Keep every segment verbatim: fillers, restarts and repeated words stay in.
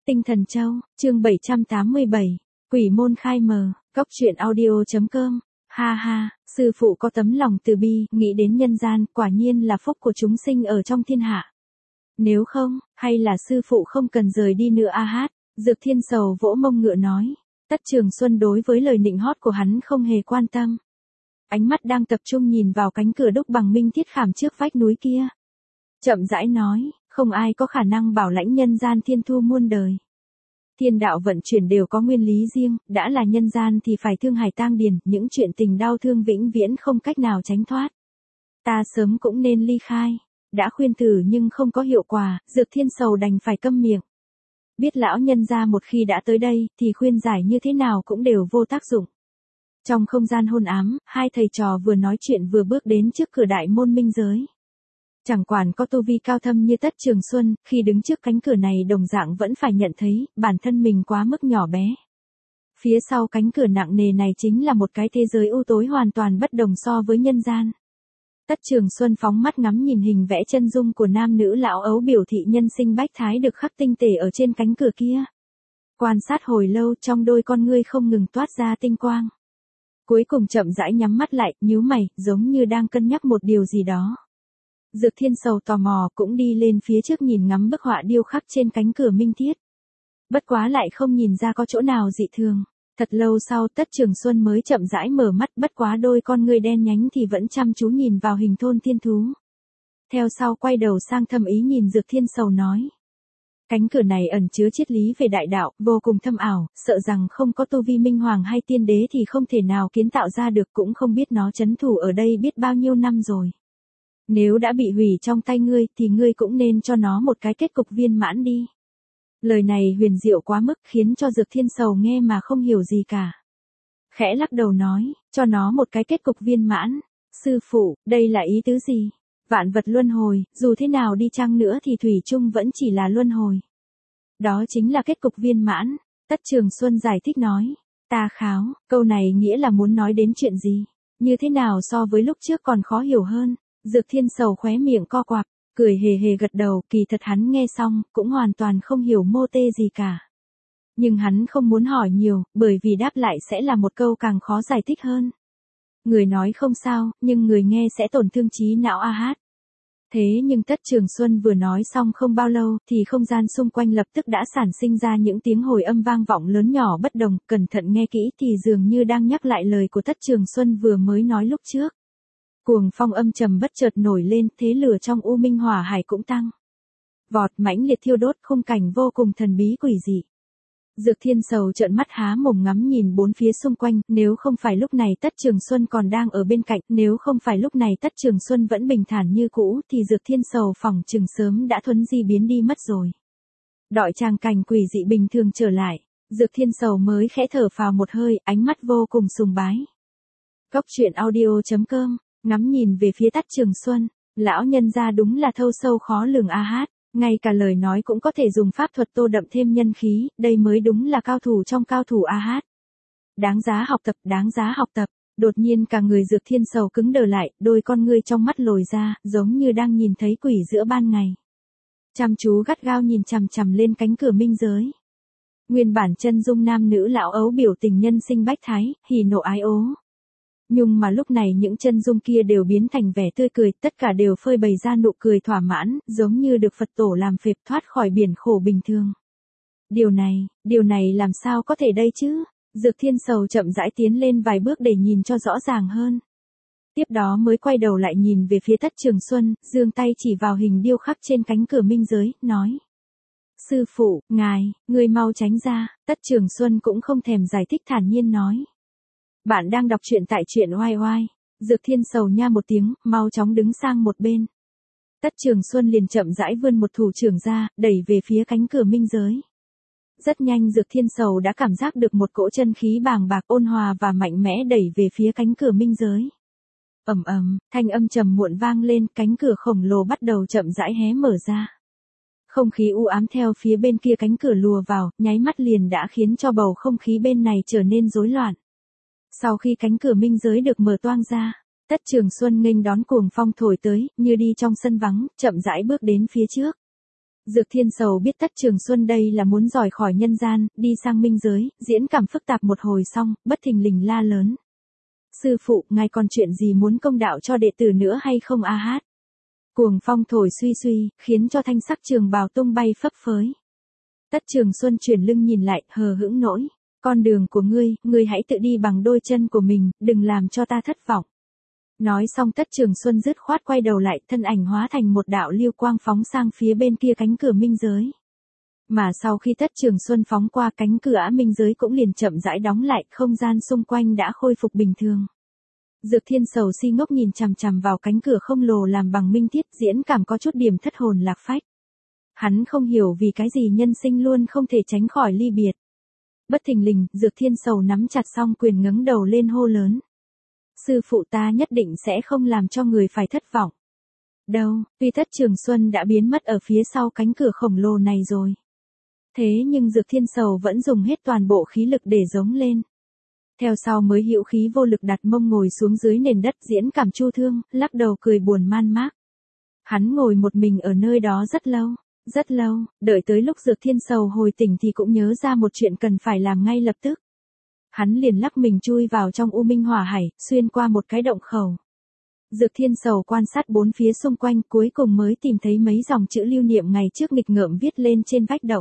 Tinh Thần Châu, chương bảy trăm tám mươi bảy, Quỷ môn khai mờ, cốc truyện audio.com, ha ha, sư phụ có tấm lòng từ bi, nghĩ đến nhân gian, quả nhiên là phúc của chúng sinh ở trong thiên hạ. Nếu không, hay là sư phụ không cần rời đi nữa a hát, Dược Thiên Sầu vỗ mông ngựa nói. Tất Trường Xuân đối với lời nịnh hót của hắn không hề quan tâm. Ánh mắt đang tập trung nhìn vào cánh cửa đúc bằng minh thiết khảm trước vách núi kia. Chậm rãi nói, không ai có khả năng bảo lãnh nhân gian thiên thu muôn đời. Thiên đạo vận chuyển đều có nguyên lý riêng, đã là nhân gian thì phải thương hải tang điền, những chuyện tình đau thương vĩnh viễn không cách nào tránh thoát. Ta sớm cũng nên ly khai, đã khuyên thử nhưng không có hiệu quả, Dược Thiên Sầu đành phải câm miệng. Biết lão nhân gia một khi đã tới đây, thì khuyên giải như thế nào cũng đều vô tác dụng. Trong không gian hôn ám, hai thầy trò vừa nói chuyện vừa bước đến trước cửa đại môn minh giới. Chẳng quản có tu vi cao thâm như Tất Trường Xuân, khi đứng trước cánh cửa này đồng dạng vẫn phải nhận thấy, bản thân mình quá mức nhỏ bé. Phía sau cánh cửa nặng nề này chính là một cái thế giới u tối hoàn toàn bất đồng so với nhân gian. Tất Trường Xuân phóng mắt ngắm nhìn hình vẽ chân dung của nam nữ lão ấu biểu thị nhân sinh bách thái được khắc tinh tể ở trên cánh cửa kia. Quan sát hồi lâu trong đôi con ngươi không ngừng toát ra tinh quang. Cuối cùng chậm rãi nhắm mắt lại, nhíu mày, giống như đang cân nhắc một điều gì đó. Dược Thiên Sầu tò mò cũng đi lên phía trước nhìn ngắm bức họa điêu khắc trên cánh cửa minh thiết. Bất quá lại không nhìn ra có chỗ nào dị thường. Thật lâu sau Tất Trường Xuân mới chậm rãi mở mắt, bất quá đôi con ngươi đen nhánh thì vẫn chăm chú nhìn vào hình thôn thiên thú. Theo sau quay đầu sang thâm ý nhìn Dược Thiên Sầu nói. Cánh cửa này ẩn chứa triết lý về đại đạo, vô cùng thâm ảo, sợ rằng không có tu vi minh hoàng hay tiên đế thì không thể nào kiến tạo ra được, cũng không biết nó trấn thủ ở đây biết bao nhiêu năm rồi. Nếu đã bị hủy trong tay ngươi thì ngươi cũng nên cho nó một cái kết cục viên mãn đi. Lời này huyền diệu quá mức khiến cho Dược Thiên Sầu nghe mà không hiểu gì cả. Khẽ lắc đầu nói, cho nó một cái kết cục viên mãn. Sư phụ, đây là ý tứ gì? Vạn vật luân hồi, dù thế nào đi chăng nữa thì thủy chung vẫn chỉ là luân hồi. Đó chính là kết cục viên mãn. Tất Trường Xuân giải thích nói. Ta kháo, câu này nghĩa là muốn nói đến chuyện gì? Như thế nào so với lúc trước còn khó hiểu hơn? Dược Thiên Sầu khóe miệng co quắp, cười hề hề gật đầu, kỳ thật hắn nghe xong, cũng hoàn toàn không hiểu mô tê gì cả. Nhưng hắn không muốn hỏi nhiều, bởi vì đáp lại sẽ là một câu càng khó giải thích hơn. Người nói không sao, nhưng người nghe sẽ tổn thương trí não a hát. Thế nhưng Tất Trường Xuân vừa nói xong không bao lâu, thì không gian xung quanh lập tức đã sản sinh ra những tiếng hồi âm vang vọng lớn nhỏ bất đồng, cẩn thận nghe kỹ thì dường như đang nhắc lại lời của Tất Trường Xuân vừa mới nói lúc trước. Cuồng phong âm trầm bất chợt nổi lên, thế lửa trong u minh hỏa hải cũng tăng. Vọt mãnh liệt thiêu đốt, khung cảnh vô cùng thần bí quỷ dị. Dược Thiên Sầu trợn mắt há mồm ngắm nhìn bốn phía xung quanh, nếu không phải lúc này Tất Trường Xuân còn đang ở bên cạnh, nếu không phải lúc này Tất Trường Xuân vẫn bình thản như cũ, thì Dược Thiên Sầu phỏng chừng sớm đã thuấn di biến đi mất rồi. Đọi tràng cảnh quỷ dị bình thường trở lại, Dược Thiên Sầu mới khẽ thở phào một hơi, ánh mắt vô cùng sùng bái. Cốc truyện audio.com, ngắm nhìn về phía Tất Trường Xuân, lão nhân gia đúng là thâu sâu khó lường a hát. Ngay cả lời nói cũng có thể dùng pháp thuật tô đậm thêm nhân khí, đây mới đúng là cao thủ trong cao thủ a hát. Đáng giá học tập, đáng giá học tập. Đột nhiên cả người Dược Thiên Sầu cứng đờ lại, đôi con ngươi trong mắt lồi ra, giống như đang nhìn thấy quỷ giữa ban ngày. Chăm chú gắt gao nhìn chằm chằm lên cánh cửa minh giới. Nguyên bản chân dung nam nữ lão ấu biểu tình nhân sinh bách thái, hỉ nộ ái ố. Nhưng mà lúc này những chân dung kia đều biến thành vẻ tươi cười, tất cả đều phơi bày ra nụ cười thỏa mãn, giống như được Phật tổ làm phệp thoát khỏi biển khổ bình thường. Điều này, điều này làm sao có thể đây chứ? Dược Thiên Sầu chậm rãi tiến lên vài bước để nhìn cho rõ ràng hơn. Tiếp đó mới quay đầu lại nhìn về phía Tất Trường Xuân, giương tay chỉ vào hình điêu khắc trên cánh cửa minh giới, nói. Sư phụ, ngài, người mau tránh ra. Tất Trường Xuân cũng không thèm giải thích, thản nhiên nói. Bạn đang đọc truyện tại truyện oai oai. Dược Thiên Sầu nha một tiếng, mau chóng đứng sang một bên. Tất Trường Xuân liền chậm rãi vươn một thủ trưởng ra, đẩy về phía cánh cửa minh giới. Rất nhanh Dược Thiên Sầu đã cảm giác được một cỗ chân khí bàng bạc ôn hòa và mạnh mẽ đẩy về phía cánh cửa minh giới. Ầm ầm, thanh âm trầm muộn vang lên, cánh cửa khổng lồ bắt đầu chậm rãi hé mở ra. Không khí u ám theo phía bên kia cánh cửa lùa vào, nháy mắt liền đã khiến cho bầu không khí bên này trở nên rối loạn. Sau khi cánh cửa minh giới được mở toang ra, Tất Trường Xuân nghênh đón cuồng phong thổi tới, như đi trong sân vắng, chậm rãi bước đến phía trước. Dược Thiên Sầu biết Tất Trường Xuân đây là muốn giỏi khỏi nhân gian, đi sang minh giới, diễn cảm phức tạp một hồi xong, bất thình lình la lớn. Sư phụ, ngài còn chuyện gì muốn công đạo cho đệ tử nữa hay không a hát? Cuồng phong thổi suy suy, khiến cho thanh sắc trường bào tung bay phấp phới. Tất Trường Xuân chuyển lưng nhìn lại, hờ hững nỗi. Con đường của ngươi, ngươi hãy tự đi bằng đôi chân của mình, đừng làm cho ta thất vọng. Nói xong Tất Trường Xuân dứt khoát quay đầu lại, thân ảnh hóa thành một đạo lưu quang phóng sang phía bên kia cánh cửa minh giới. Mà sau khi Tất Trường Xuân phóng qua cánh cửa minh giới cũng liền chậm rãi đóng lại, không gian xung quanh đã khôi phục bình thường. Dược Thiên Sầu si ngốc nhìn chằm chằm vào cánh cửa không lồ làm bằng minh thiết, diễn cảm có chút điểm thất hồn lạc phách. Hắn không hiểu vì cái gì nhân sinh luôn không thể tránh khỏi ly biệt. Bất thình lình, Dược Thiên Sầu nắm chặt song quyền ngẩng đầu lên hô lớn. Sư phụ ta nhất định sẽ không làm cho người phải thất vọng. Đâu, tuy Tất Trường Xuân đã biến mất ở phía sau cánh cửa khổng lồ này rồi. Thế nhưng Dược Thiên Sầu vẫn dùng hết toàn bộ khí lực để giống lên. Theo sau mới hữu khí vô lực đặt mông ngồi xuống dưới nền đất, diễn cảm chu thương, lắc đầu cười buồn man mác. Hắn ngồi một mình ở nơi đó rất lâu, rất lâu, đợi tới lúc Dược Thiên Sầu hồi tỉnh thì cũng nhớ ra một chuyện cần phải làm ngay lập tức. Hắn liền lắc mình chui vào trong U Minh Hỏa Hải, xuyên qua một cái động khẩu. Dược Thiên Sầu quan sát bốn phía xung quanh, cuối cùng mới tìm thấy mấy dòng chữ lưu niệm ngày trước nghịch ngợm viết lên trên vách động.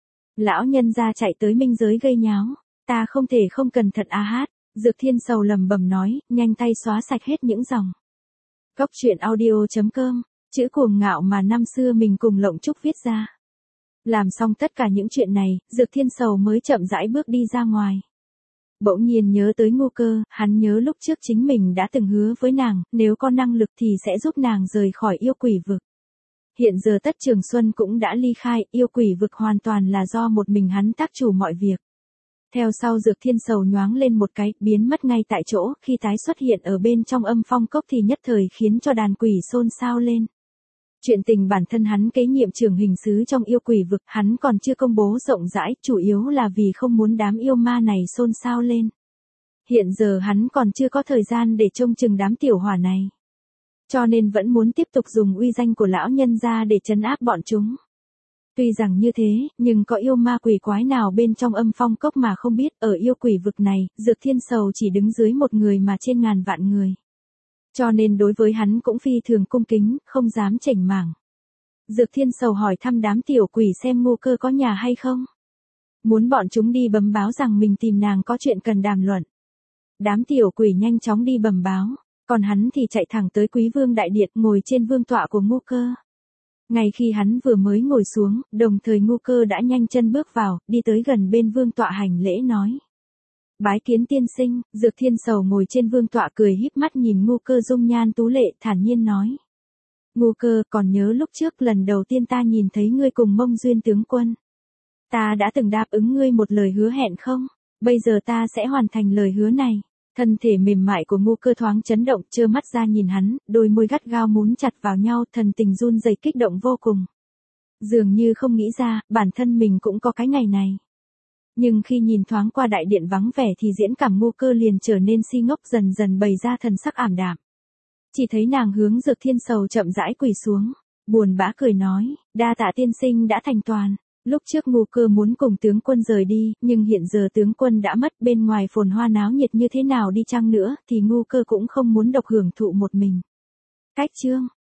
Lão nhân gia chạy tới minh giới gây nháo, ta không thể không cẩn thận a hát. Dược Thiên Sầu lẩm bẩm nói, nhanh tay xóa sạch hết những dòng. Cốc truyện audio chấm com, chữ cuồng ngạo mà năm xưa mình cùng Lộng Trúc viết ra. Làm xong tất cả những chuyện này, Dược Thiên Sầu mới chậm rãi bước đi ra ngoài. Bỗng nhiên nhớ tới Ngô Cơ, hắn nhớ lúc trước chính mình đã từng hứa với nàng, nếu có năng lực thì sẽ giúp nàng rời khỏi yêu quỷ vực. Hiện giờ Tất Trường Xuân cũng đã ly khai, yêu quỷ vực hoàn toàn là do một mình hắn tác chủ mọi việc. Theo sau Dược Thiên Sầu nhoáng lên một cái, biến mất ngay tại chỗ, khi tái xuất hiện ở bên trong âm phong cốc thì nhất thời khiến cho đàn quỷ xôn xao lên. Chuyện tình bản thân hắn kế nhiệm trưởng hình sứ trong yêu quỷ vực, hắn còn chưa công bố rộng rãi, chủ yếu là vì không muốn đám yêu ma này xôn xao lên. Hiện giờ hắn còn chưa có thời gian để trông chừng đám tiểu hỏa này. Cho nên vẫn muốn tiếp tục dùng uy danh của lão nhân gia để trấn áp bọn chúng. Tuy rằng như thế, nhưng có yêu ma quỷ quái nào bên trong âm phong cốc mà không biết, ở yêu quỷ vực này, Dược Thiên Sầu chỉ đứng dưới một người mà trên ngàn vạn người. Cho nên đối với hắn cũng phi thường cung kính, không dám chảnh mảng. Dược Thiên Sầu hỏi thăm đám tiểu quỷ xem Ngô Cơ có nhà hay không. Muốn bọn chúng đi bẩm báo rằng mình tìm nàng có chuyện cần đàm luận. Đám tiểu quỷ nhanh chóng đi bẩm báo, còn hắn thì chạy thẳng tới Quý Vương Đại Điện ngồi trên vương tọa của Ngô Cơ. Ngay khi hắn vừa mới ngồi xuống, đồng thời Ngô Cơ đã nhanh chân bước vào, đi tới gần bên vương tọa hành lễ nói. Bái kiến tiên sinh. Dược Thiên Sầu ngồi trên vương tọa cười híp mắt nhìn Ngô Cơ dung nhan tú lệ, thản nhiên nói. Ngô Cơ, còn nhớ lúc trước lần đầu tiên ta nhìn thấy ngươi cùng Mông Duyên tướng quân. Ta đã từng đáp ứng ngươi một lời hứa hẹn không? Bây giờ ta sẽ hoàn thành lời hứa này. Thân thể mềm mại của Ngô Cơ thoáng chấn động, trơ mắt ra nhìn hắn, đôi môi gắt gao mún chặt vào nhau, thần tình run rẩy kích động vô cùng. Dường như không nghĩ ra, bản thân mình cũng có cái ngày này. Nhưng khi nhìn thoáng qua đại điện vắng vẻ thì diễn cảm Ngô Cơ liền trở nên si ngốc, dần dần bày ra thần sắc ảm đạm. Chỉ thấy nàng hướng Dược Thiên Sầu chậm rãi quỳ xuống, buồn bã cười nói, đa tạ tiên sinh đã thành toàn. Lúc trước Ngô Cơ muốn cùng tướng quân rời đi, nhưng hiện giờ tướng quân đã mất, bên ngoài phồn hoa náo nhiệt như thế nào đi chăng nữa, thì Ngô Cơ cũng không muốn độc hưởng thụ một mình. Cách chương